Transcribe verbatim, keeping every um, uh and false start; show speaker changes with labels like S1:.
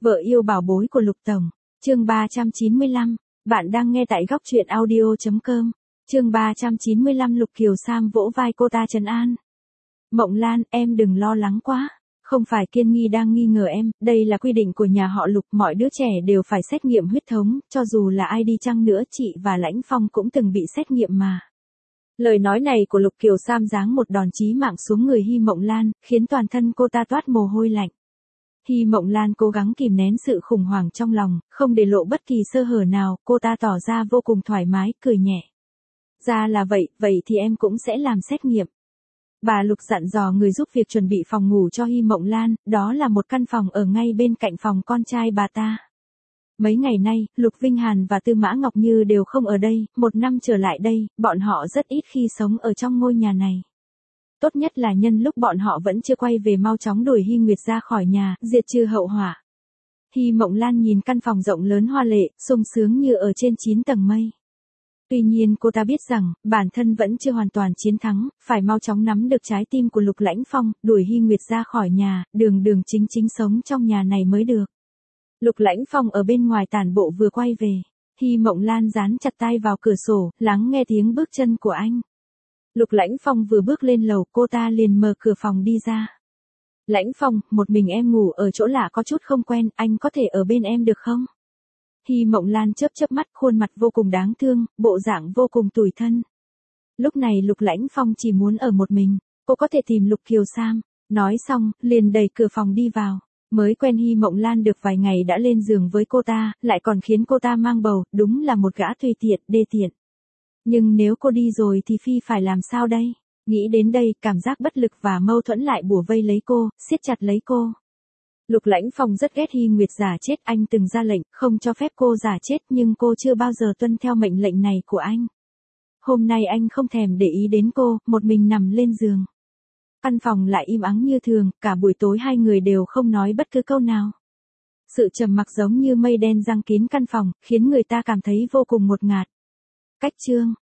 S1: Vợ yêu bảo bối của Lục Tổng. Chương ba trăm chín mươi lăm. Bạn đang nghe tại góc truyện audio chấm com. Chương ba trăm chín mươi lăm. Lục Kiều Sam vỗ vai cô ta trấn an. Mộng Lan, em đừng lo lắng quá. Không phải Kiên Nghi đang nghi ngờ em, đây là quy định của nhà họ Lục, mọi đứa trẻ đều phải xét nghiệm huyết thống, cho dù là ai đi chăng nữa chị và Lãnh Phong cũng từng bị xét nghiệm mà. Lời nói này của Lục Kiều Sam giáng một đòn chí mạng xuống người Hy Mộng Lan, khiến toàn thân cô ta toát mồ hôi lạnh. Hy Mộng Lan cố gắng kìm nén sự khủng hoảng trong lòng, không để lộ bất kỳ sơ hở nào, cô ta tỏ ra vô cùng thoải mái, cười nhẹ. Ra là vậy, vậy thì em cũng sẽ làm xét nghiệm. Bà Lục dặn dò người giúp việc chuẩn bị phòng ngủ cho Hy Mộng Lan, đó là một căn phòng ở ngay bên cạnh phòng con trai bà ta. Mấy ngày nay, Lục Vinh Hàn và Tư Mã Ngọc Như đều không ở đây, một năm trở lại đây, bọn họ rất ít khi sống ở trong ngôi nhà này. Tốt nhất là nhân lúc bọn họ vẫn chưa quay về mau chóng đuổi Hy Nguyệt ra khỏi nhà, diệt trừ hậu họa. Hy Mộng Lan nhìn căn phòng rộng lớn hoa lệ, sung sướng như ở trên chín tầng mây. Tuy nhiên cô ta biết rằng, bản thân vẫn chưa hoàn toàn chiến thắng, phải mau chóng nắm được trái tim của Lục Lãnh Phong, đuổi Hy Nguyệt ra khỏi nhà, đường đường chính chính sống trong nhà này mới được. Lục Lãnh Phong ở bên ngoài tản bộ vừa quay về. Hy Mộng Lan dán chặt tai vào cửa sổ, lắng nghe tiếng bước chân của anh. Lục Lãnh Phong vừa bước lên lầu, cô ta liền mở cửa phòng đi ra. Lãnh Phong, một mình em ngủ ở chỗ lạ có chút không quen, anh có thể ở bên em được không? Hy Mộng Lan chớp chớp mắt, khuôn mặt vô cùng đáng thương, bộ dạng vô cùng tủi thân. Lúc này Lục Lãnh Phong chỉ muốn ở một mình, cô có thể tìm Lục Kiều Sam. Nói xong, liền đẩy cửa phòng đi vào. Mới quen Hy Mộng Lan được vài ngày đã lên giường với cô ta, lại còn khiến cô ta mang bầu, đúng là một gã tùy tiện, đê tiện. Nhưng nếu cô đi rồi thì Phi phải làm sao đây? Nghĩ đến đây, cảm giác bất lực và mâu thuẫn lại bủa vây lấy cô, siết chặt lấy cô. Lục Lãnh Phong rất ghét Hy Nguyệt giả chết, anh từng ra lệnh, không cho phép cô giả chết nhưng cô chưa bao giờ tuân theo mệnh lệnh này của anh. Hôm nay anh không thèm để ý đến cô, một mình nằm lên giường. Căn phòng lại im ắng như thường, cả buổi tối hai người đều không nói bất cứ câu nào. Sự trầm mặc giống như mây đen giăng kín căn phòng, khiến người ta cảm thấy vô cùng ngột ngạt. Cách chương